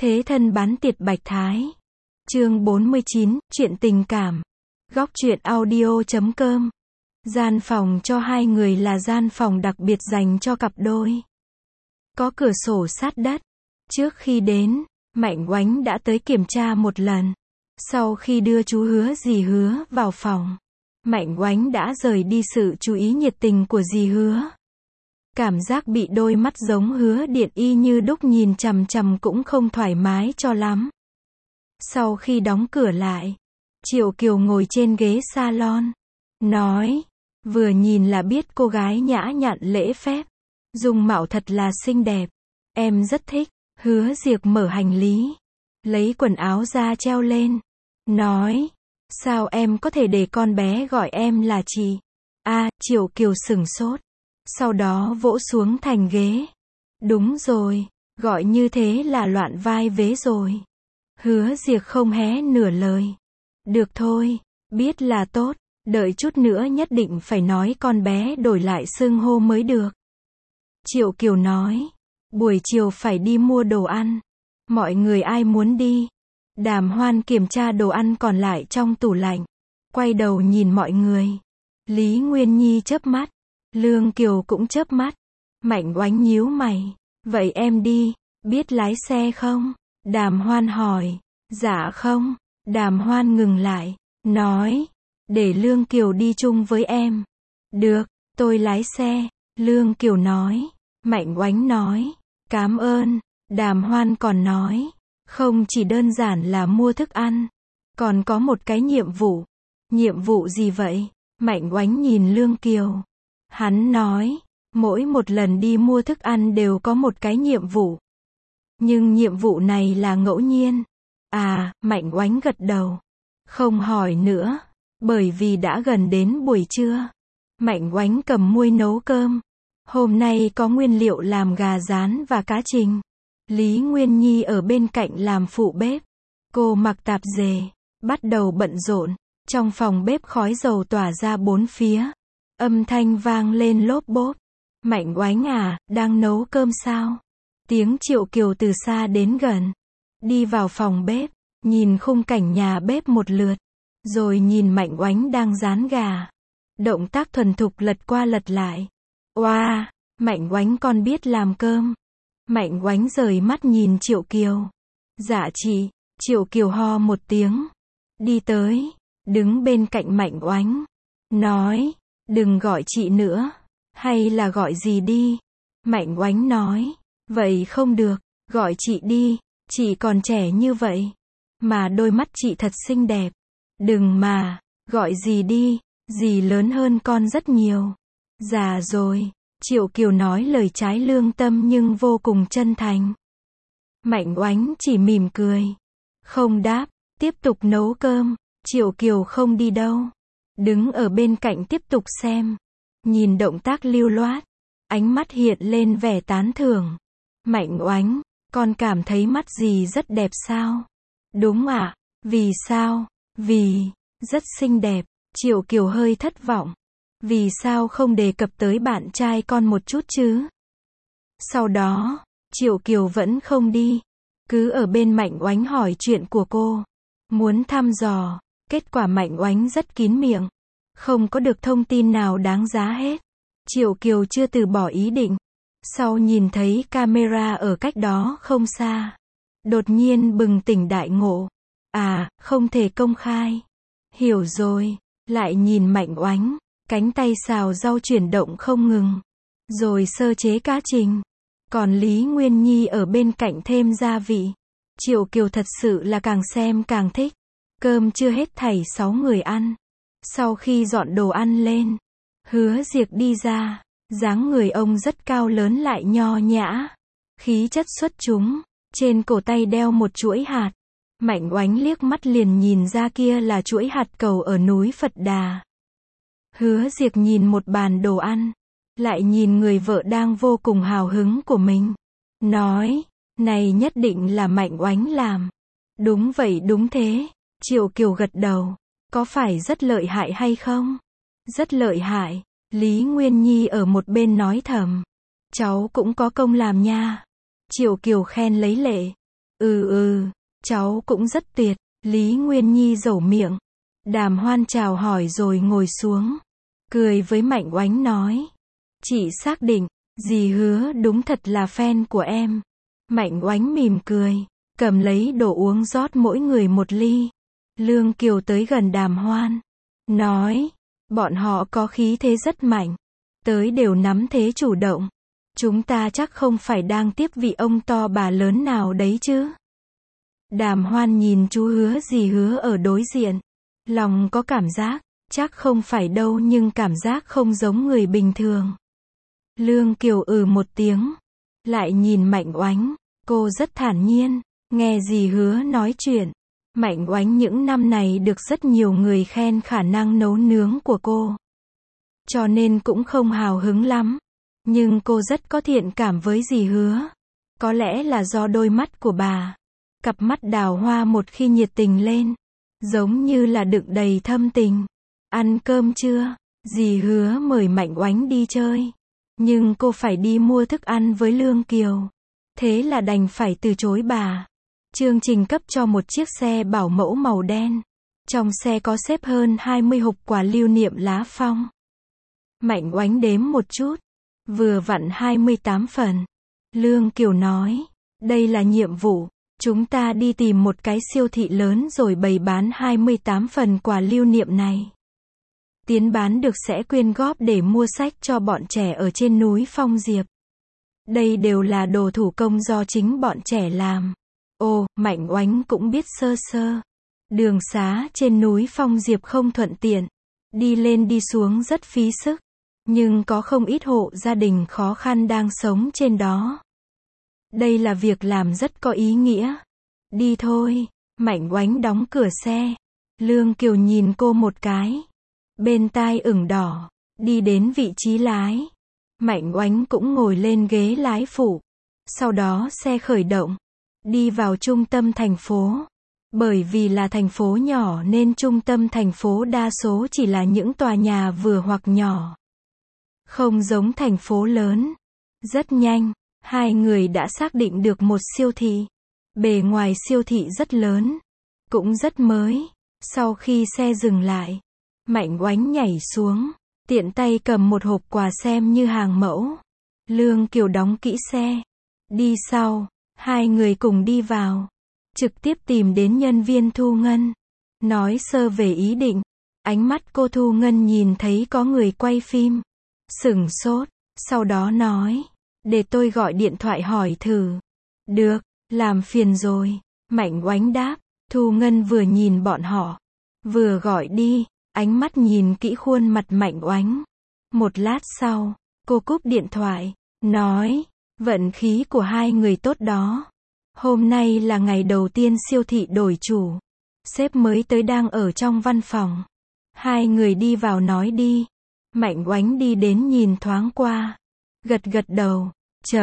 Thế thân bán tiệt Bạch Thái. Chương 49, chuyện tình cảm. Góc truyện audio.com. Gian phòng cho hai người là gian phòng đặc biệt dành cho cặp đôi. Có cửa sổ sát đất. Trước khi đến, Mạnh Oánh đã tới kiểm tra một lần. Sau khi đưa chú Dì Hứa vào phòng, Mạnh Oánh đã rời đi sự chú ý nhiệt tình của Dì Hứa. Cảm giác bị đôi mắt giống Hứa Điện y như đúc nhìn chằm chằm cũng không thoải mái cho lắm. Sau khi đóng cửa lại, Triệu Kiều ngồi trên ghế salon, nói, vừa nhìn là biết cô gái nhã nhặn lễ phép, dung mạo thật là xinh đẹp, em rất thích. Hứa Diệc mở hành lý, lấy quần áo ra treo lên, nói, sao em có thể để con bé gọi em là chị? Triệu Kiều sửng sốt, sau đó vỗ xuống thành ghế. Đúng rồi, gọi như thế là loạn vai vế rồi. Hứa Diệc không hé nửa lời. Được thôi, biết là tốt, đợi chút nữa nhất định phải nói con bé đổi lại xưng hô mới được. Triệu Kiều nói, buổi chiều phải đi mua đồ ăn. Mọi người ai muốn đi? Đàm Hoan kiểm tra đồ ăn còn lại trong tủ lạnh, quay đầu nhìn mọi người. Lý Nguyên Nhi chớp mắt, Lương Kiều cũng chớp mắt. Mạnh Oánh nhíu mày, vậy em đi, biết lái xe không? Đàm Hoan hỏi. Dạ không. Đàm Hoan ngừng lại, nói, để Lương Kiều đi chung với em. Được, tôi lái xe. Lương Kiều nói. Mạnh Oánh nói, cảm ơn. Đàm Hoan còn nói, không chỉ đơn giản là mua thức ăn, còn có một cái nhiệm vụ. Nhiệm vụ gì vậy? Mạnh Oánh nhìn Lương Kiều. Hắn nói, mỗi một lần đi mua thức ăn đều có một cái nhiệm vụ. Nhưng nhiệm vụ này là ngẫu nhiên. Mạnh Oánh gật đầu. Không hỏi nữa, bởi vì đã gần đến buổi trưa. Mạnh Oánh cầm muôi nấu cơm. Hôm nay có nguyên liệu làm gà rán và cá trình. Lý Nguyên Nhi ở bên cạnh làm phụ bếp. Cô mặc tạp dề, bắt đầu bận rộn. Trong phòng bếp khói dầu tỏa ra bốn phía. Âm thanh vang lên lốp bốp. Mạnh Oánh đang nấu cơm sao? Tiếng Triệu Kiều từ xa đến gần. Đi vào phòng bếp, nhìn khung cảnh nhà bếp một lượt. Rồi nhìn Mạnh Oánh đang rán gà. Động tác thuần thục lật qua lật lại. Mạnh Oánh con biết làm cơm. Mạnh Oánh rời mắt nhìn Triệu Kiều. Dạ chị. Triệu Kiều ho một tiếng. Đi tới, đứng bên cạnh Mạnh Oánh. Nói, đừng gọi chị nữa. Hay là gọi gì đi. Mạnh Oánh nói, vậy không được, gọi chị đi. Chị còn trẻ như vậy, mà đôi mắt chị thật xinh đẹp. Đừng mà, gọi gì đi, dì lớn hơn con rất nhiều. Già rồi. Triệu Kiều nói lời trái lương tâm nhưng vô cùng chân thành. Mạnh Oánh chỉ mỉm cười, không đáp, tiếp tục nấu cơm. Triệu Kiều không đi đâu, đứng ở bên cạnh tiếp tục xem. Nhìn động tác lưu loát, ánh mắt hiện lên vẻ tán thưởng. Mạnh Oánh, con cảm thấy mắt dì rất đẹp sao? Đúng ạ. Vì sao? Vì rất xinh đẹp. Triệu Kiều hơi thất vọng. Vì sao không đề cập tới bạn trai con một chút chứ? Sau đó, Triệu Kiều vẫn không đi, cứ ở bên Mạnh Oánh hỏi chuyện của cô, muốn thăm dò. Kết quả Mạnh Oánh rất kín miệng, không có được thông tin nào đáng giá hết. Triệu Kiều chưa từ bỏ ý định. Sau nhìn thấy camera ở cách đó không xa, đột nhiên bừng tỉnh đại ngộ. Không thể công khai. Hiểu rồi. Lại nhìn Mạnh Oánh, cánh tay xào rau chuyển động không ngừng, rồi sơ chế cá trình. Còn Lý Nguyên Nhi ở bên cạnh thêm gia vị. Triệu Kiều thật sự là càng xem càng thích. Cơm chưa hết thảy 6 người ăn. Sau khi dọn đồ ăn lên, Hứa Diệc đi ra. Dáng người ông rất cao lớn lại nho nhã, khí chất xuất chúng, trên cổ tay đeo một chuỗi hạt. Mạnh Oánh liếc mắt liền nhìn ra kia là chuỗi hạt cầu ở núi Phật Đà. Hứa Diệc nhìn một bàn đồ ăn, lại nhìn người vợ đang vô cùng hào hứng của mình. Nói, này nhất định là Mạnh Oánh làm. Đúng vậy đúng thế. Triệu Kiều gật đầu. Có phải rất lợi hại hay không? Rất lợi hại. Lý Nguyên Nhi ở một bên nói thầm. Cháu cũng có công làm nha. Triệu Kiều khen lấy lệ. Cháu cũng rất tuyệt. Lý Nguyên Nhi dẩu miệng. Đàm Hoan chào hỏi rồi ngồi xuống. Cười với Mạnh Oánh nói. Chị xác định, dì Hứa đúng thật là fan của em. Mạnh Oánh mỉm cười, cầm lấy đồ uống rót mỗi người một ly. Lương Kiều tới gần Đàm Hoan, nói, bọn họ có khí thế rất mạnh, tới đều nắm thế chủ động. Chúng ta chắc không phải đang tiếp vị ông to bà lớn nào đấy chứ. Đàm Hoan nhìn chú Hứa dì Hứa ở đối diện, lòng có cảm giác, chắc không phải đâu nhưng cảm giác không giống người bình thường. Lương Kiều một tiếng, lại nhìn Mạnh Oánh, cô rất thản nhiên, nghe dì Hứa nói chuyện. Mạnh Oánh những năm này được rất nhiều người khen khả năng nấu nướng của cô, cho nên cũng không hào hứng lắm. Nhưng cô rất có thiện cảm với dì Hứa. Có lẽ là do đôi mắt của bà. Cặp mắt đào hoa một khi nhiệt tình lên, giống như là đựng đầy thâm tình. Ăn cơm chưa? Dì Hứa mời Mạnh Oánh đi chơi. Nhưng cô phải đi mua thức ăn với Lương Kiều. Thế là đành phải từ chối bà. Chương trình cấp cho một chiếc xe bảo mẫu màu đen. Trong xe có xếp hơn 20 hộp quà lưu niệm lá phong. Mạnh Oánh đếm một chút. Vừa vặn 28 phần. Lương Kiều nói, đây là nhiệm vụ. Chúng ta đi tìm một cái siêu thị lớn rồi bày bán 28 phần quà lưu niệm này. Tiền bán được sẽ quyên góp để mua sách cho bọn trẻ ở trên núi Phong Diệp. Đây đều là đồ thủ công do chính bọn trẻ làm. Ồ, Mạnh Oánh cũng biết sơ sơ. Đường xá trên núi Phong Diệp không thuận tiện. Đi lên đi xuống rất phí sức. Nhưng có không ít hộ gia đình khó khăn đang sống trên đó. Đây là việc làm rất có ý nghĩa. Đi thôi. Mạnh Oánh đóng cửa xe. Lương Kiều nhìn cô một cái. Bên tai ửng đỏ. Đi đến vị trí lái. Mạnh Oánh cũng ngồi lên ghế lái phụ. Sau đó xe khởi động. Đi vào trung tâm thành phố. Bởi vì là thành phố nhỏ nên trung tâm thành phố đa số chỉ là những tòa nhà vừa hoặc nhỏ. Không giống thành phố lớn. Rất nhanh, hai người đã xác định được một siêu thị. Bề ngoài siêu thị rất lớn, cũng rất mới. Sau khi xe dừng lại, Mạnh Oánh nhảy xuống, tiện tay cầm một hộp quà xem như hàng mẫu. Lương Kiều đóng kỹ xe. Đi sau, hai người cùng đi vào. Trực tiếp tìm đến nhân viên thu ngân. Nói sơ về ý định. Ánh mắt cô thu ngân nhìn thấy có người quay phim. Sửng sốt, sau đó nói, để tôi gọi điện thoại hỏi thử. Được, làm phiền rồi. Mạnh Oánh đáp. Thu ngân vừa nhìn bọn họ, vừa gọi đi, ánh mắt nhìn kỹ khuôn mặt Mạnh Oánh. Một lát sau, cô cúp điện thoại, nói, vận khí của hai người tốt đó. Hôm nay là ngày đầu tiên siêu thị đổi chủ. Sếp mới tới đang ở trong văn phòng. Hai người đi vào nói đi. Mạnh Oánh đi đến nhìn thoáng qua. Gật gật đầu.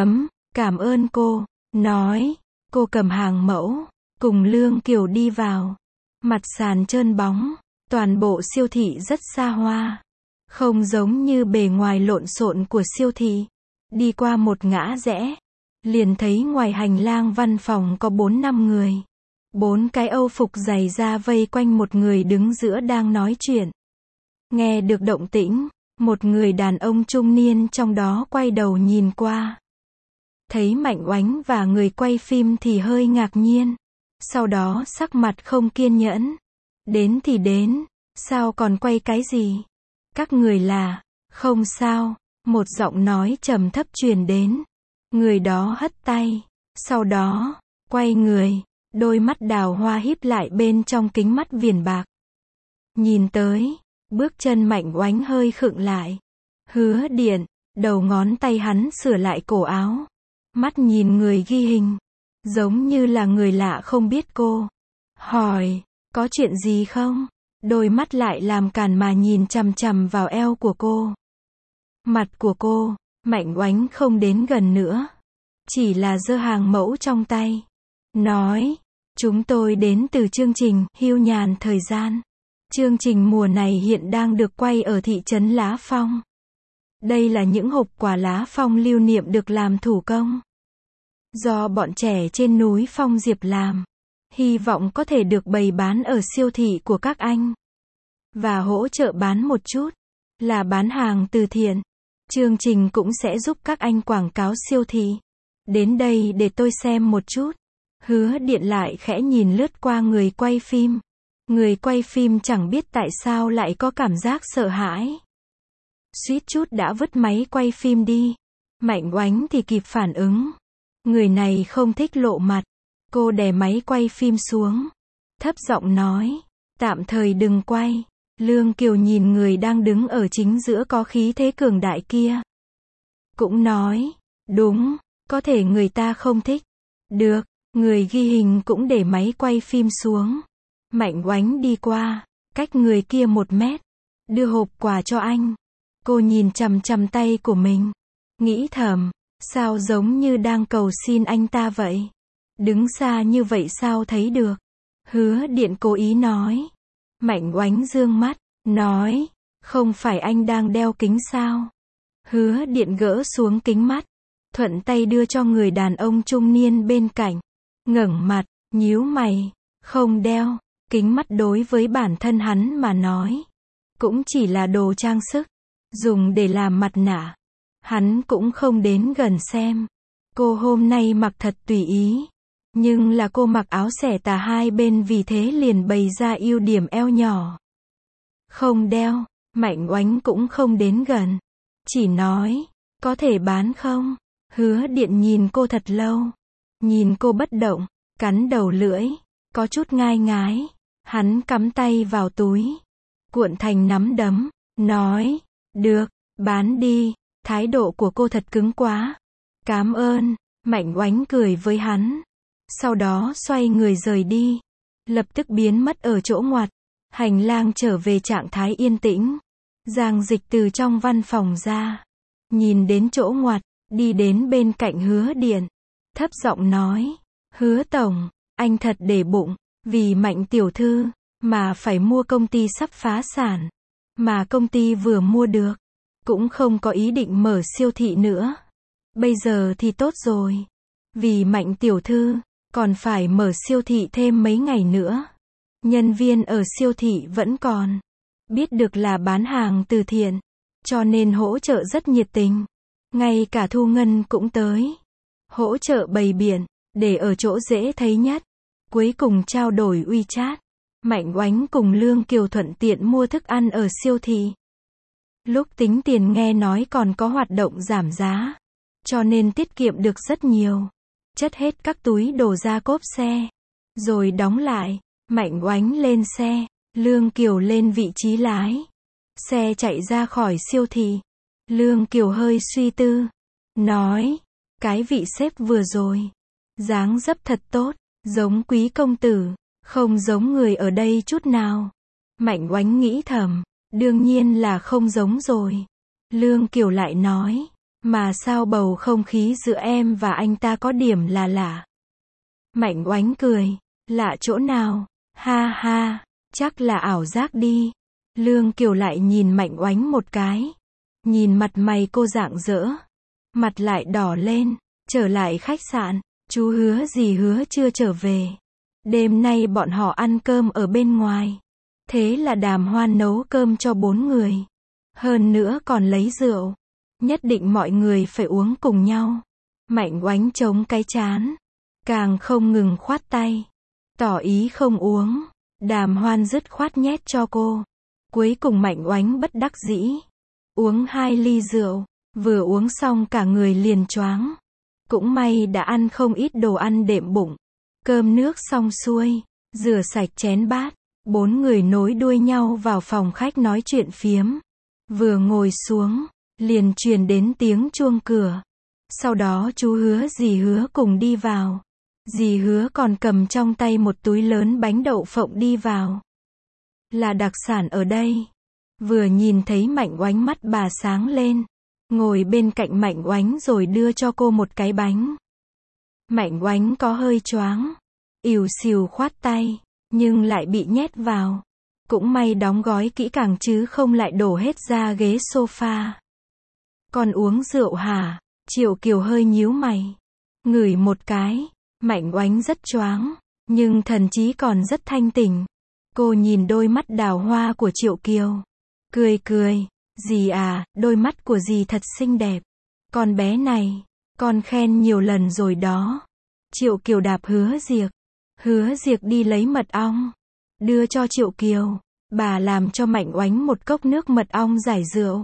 Cảm ơn cô. Nói. Cô cầm hàng mẫu. Cùng Lương Kiều đi vào. Mặt sàn trơn bóng. Toàn bộ siêu thị rất xa hoa. Không giống như bề ngoài lộn xộn của siêu thị. Đi qua một ngã rẽ. Liền thấy ngoài hành lang văn phòng có 4-5 người. 4 cái Âu phục dày da vây quanh một người đứng giữa đang nói chuyện. Nghe được động tĩnh, một người đàn ông trung niên trong đó quay đầu nhìn qua. Thấy Mạnh Oánh và người quay phim thì hơi ngạc nhiên. Sau đó sắc mặt không kiên nhẫn. Đến thì đến, sao còn quay cái gì? Các người là, không sao, một giọng nói trầm thấp truyền đến. Người đó hất tay, sau đó, quay người, đôi mắt đào hoa híp lại bên trong kính mắt viền bạc. Nhìn tới, bước chân Mạnh Oánh hơi khựng lại. Hứa Điện, đầu ngón tay hắn sửa lại cổ áo. Mắt nhìn người ghi hình, giống như là người lạ không biết cô. Hỏi, có chuyện gì không? Đôi mắt lại làm càn mà nhìn chằm chằm vào eo của cô. Mặt của cô, Mạnh Oánh không đến gần nữa. Chỉ là giơ hàng mẫu trong tay. Nói, chúng tôi đến từ chương trình Hưu Nhàn Thời Gian. Chương trình mùa này hiện đang được quay ở thị trấn Lá Phong. Đây là những hộp quà lá phong lưu niệm được làm thủ công. do bọn trẻ trên núi Phong Diệp làm. Hy vọng có thể được bày bán ở siêu thị của các anh. Và hỗ trợ bán một chút. Là bán hàng từ thiện. Chương trình cũng sẽ giúp các anh quảng cáo siêu thị. Đến đây để tôi xem một chút. Hứa Điện lại khẽ nhìn lướt qua người quay phim. Người quay phim chẳng biết tại sao lại có cảm giác sợ hãi. Suýt chút đã vứt máy quay phim đi. Mạnh Oánh thì kịp phản ứng. Người này không thích lộ mặt. Cô đè máy quay phim xuống. Thấp giọng nói. Tạm thời đừng quay. Lương Kiều nhìn người đang đứng ở chính giữa có khí thế cường đại kia. Cũng nói. Đúng, có thể người ta không thích. Được, người ghi hình cũng để máy quay phim xuống. Mạnh Oánh đi qua, cách người kia 1 mét. Đưa hộp quà cho anh. Cô nhìn chằm chằm tay của mình. Nghĩ thầm, sao giống như đang cầu xin anh ta vậy? Đứng xa như vậy sao thấy được? Hứa Điện cố ý nói. Mạnh Oánh dương mắt, nói, không phải anh đang đeo kính sao? Hứa Điện gỡ xuống kính mắt, thuận tay đưa cho người đàn ông trung niên bên cạnh. Ngẩng mặt, nhíu mày, không đeo, kính mắt đối với bản thân hắn mà nói. Cũng chỉ là đồ trang sức, dùng để làm mặt nạ. Hắn cũng không đến gần xem. Cô hôm nay mặc thật tùy ý. Nhưng là cô mặc áo xẻ tà hai bên vì thế liền bày ra ưu điểm eo nhỏ. Không đeo, Mạnh Oánh cũng không đến gần. Chỉ nói, có thể bán không? Hứa Điện nhìn cô thật lâu. Nhìn cô bất động, cắn đầu lưỡi, có chút ngai ngái. Hắn cắm tay vào túi, cuộn thành nắm đấm, nói, được, bán đi. Thái độ của cô thật cứng quá. Cám ơn, Mạnh Oánh cười với hắn. Sau đó xoay người rời đi. Lập tức biến mất ở chỗ ngoặt. Hành lang trở về trạng thái yên tĩnh. Giang Dịch từ trong văn phòng ra. Nhìn đến chỗ ngoặt, đi đến bên cạnh Hứa Điện. Thấp giọng nói. Hứa Tổng, anh thật để bụng, vì Mạnh tiểu thư, mà phải mua công ty sắp phá sản. Mà công ty vừa mua được, cũng không có ý định mở siêu thị nữa. Bây giờ thì tốt rồi. Vì Mạnh tiểu thư, còn phải mở siêu thị thêm mấy ngày nữa. Nhân viên ở siêu thị vẫn còn. Biết được là bán hàng từ thiện. Cho nên hỗ trợ rất nhiệt tình. Ngay cả Thu Ngân cũng tới. Hỗ trợ bày biển, để ở chỗ dễ thấy nhất. Cuối cùng trao đổi WeChat. Mạnh Oánh cùng Lương Kiều thuận tiện mua thức ăn ở siêu thị. Lúc tính tiền nghe nói còn có hoạt động giảm giá. Cho nên tiết kiệm được rất nhiều. Chất hết các túi đồ ra cốp xe. Rồi đóng lại. Mạnh Oánh lên xe. Lương Kiều lên vị trí lái. Xe chạy ra khỏi siêu thị. Lương Kiều hơi suy tư. Nói. Cái vị sếp vừa rồi. Dáng dấp thật tốt. Giống quý công tử. Không giống người ở đây chút nào. Mạnh Oánh nghĩ thầm. Đương nhiên là không giống rồi. Lương Kiều lại nói. Mà sao bầu không khí giữa em và anh ta có điểm là lạ. Mạnh Oánh cười. Lạ chỗ nào? Ha ha. Chắc là ảo giác đi. Lương Kiều lại nhìn Mạnh Oánh một cái. Nhìn mặt mày cô rạng rỡ. Mặt lại đỏ lên. Trở lại khách sạn. Chú Hứa gì Hứa chưa trở về. Đêm nay bọn họ ăn cơm ở bên ngoài. Thế là Đàm Hoan nấu cơm cho 4 người. Hơn nữa còn lấy rượu. Nhất định mọi người phải uống cùng nhau. Mạnh Oánh chống cái trán. Càng không ngừng khoát tay. Tỏ ý không uống. Đàm Hoan dứt khoát nhét cho cô. Cuối cùng Mạnh Oánh bất đắc dĩ. Uống 2 ly rượu. Vừa uống xong cả người liền choáng. Cũng may đã ăn không ít đồ ăn đệm bụng. Cơm nước xong xuôi. Rửa sạch chén bát. 4 người nối đuôi nhau vào phòng khách nói chuyện phiếm. Vừa ngồi xuống. Liền truyền đến tiếng chuông cửa. Sau đó chú Hứa dì Hứa cùng đi vào. Dì Hứa còn cầm trong tay một túi lớn bánh đậu phộng đi vào. Là đặc sản ở đây. Vừa nhìn thấy Mạnh Oánh mắt bà sáng lên. Ngồi bên cạnh Mạnh Oánh rồi đưa cho cô một cái bánh. Mạnh Oánh có hơi choáng. Ỉu xìu khoát tay. Nhưng lại bị nhét vào. Cũng may đóng gói kỹ càng chứ không lại đổ hết ra ghế sofa. Còn uống rượu hả? Triệu Kiều hơi nhíu mày. Ngửi một cái, Mạnh Oánh rất choáng, nhưng thần trí còn rất thanh tỉnh. Cô nhìn đôi mắt đào hoa của Triệu Kiều. Cười cười, dì à, đôi mắt của dì thật xinh đẹp. Con bé này, con khen nhiều lần rồi đó. Triệu Kiều đạp Hứa Diệc. Hứa Diệc đi lấy mật ong, đưa cho Triệu Kiều. Bà làm cho Mạnh Oánh một cốc nước mật ong giải rượu.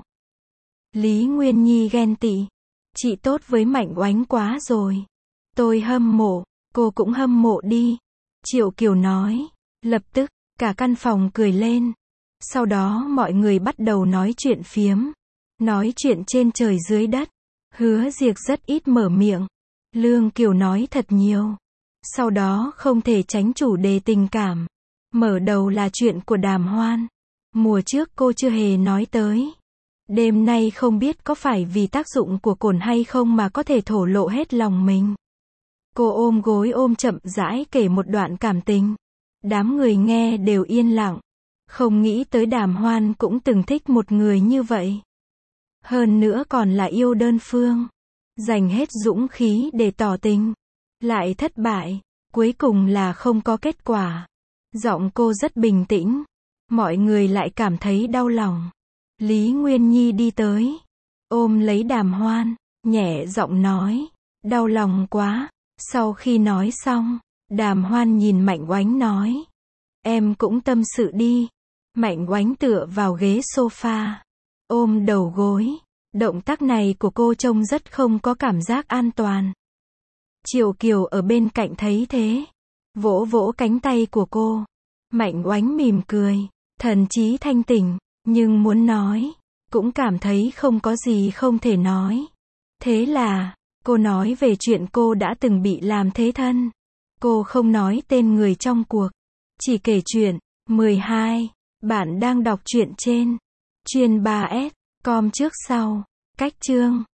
Lý Nguyên Nhi ghen tị. Chị tốt với Mạnh Oánh quá rồi. Tôi hâm mộ, cô cũng hâm mộ đi. Triệu Kiều nói. Lập tức, cả căn phòng cười lên. Sau đó mọi người bắt đầu nói chuyện phiếm. Nói chuyện trên trời dưới đất. Hứa Diệc rất ít mở miệng. Lương Kiều nói thật nhiều. Sau đó không thể tránh chủ đề tình cảm. Mở đầu là chuyện của Đàm Hoan. Mùa trước cô chưa hề nói tới. Đêm nay không biết có phải vì tác dụng của cồn hay không mà có thể thổ lộ hết lòng mình. Cô ôm gối ôm chậm rãi kể một đoạn cảm tình. Đám người nghe đều yên lặng. Không nghĩ tới Đàm Hoan cũng từng thích một người như vậy. Hơn nữa còn là yêu đơn phương. Dành hết dũng khí để tỏ tình. Lại thất bại. Cuối cùng là không có kết quả. Giọng cô rất bình tĩnh. Mọi người lại cảm thấy đau lòng. Lý Nguyên Nhi đi tới. Ôm lấy Đàm Hoan. Nhẹ giọng nói. Đau lòng quá. Sau khi nói xong, Đàm Hoan nhìn Mạnh Oánh nói. Em cũng tâm sự đi. Mạnh Oánh tựa vào ghế sofa. Ôm đầu gối. Động tác này của cô trông rất không có cảm giác an toàn. Triệu Kiều ở bên cạnh thấy thế. Vỗ vỗ cánh tay của cô. Mạnh Oánh mỉm cười. Thần trí thanh tỉnh. Nhưng muốn nói. Cũng cảm thấy không có gì không thể nói. Thế là, cô nói về chuyện cô đã từng bị làm thế thân. Cô không nói tên người trong cuộc. Chỉ kể chuyện. 12. Bạn đang đọc truyện trên Chuyên 3S. Com trước sau. Cách chương.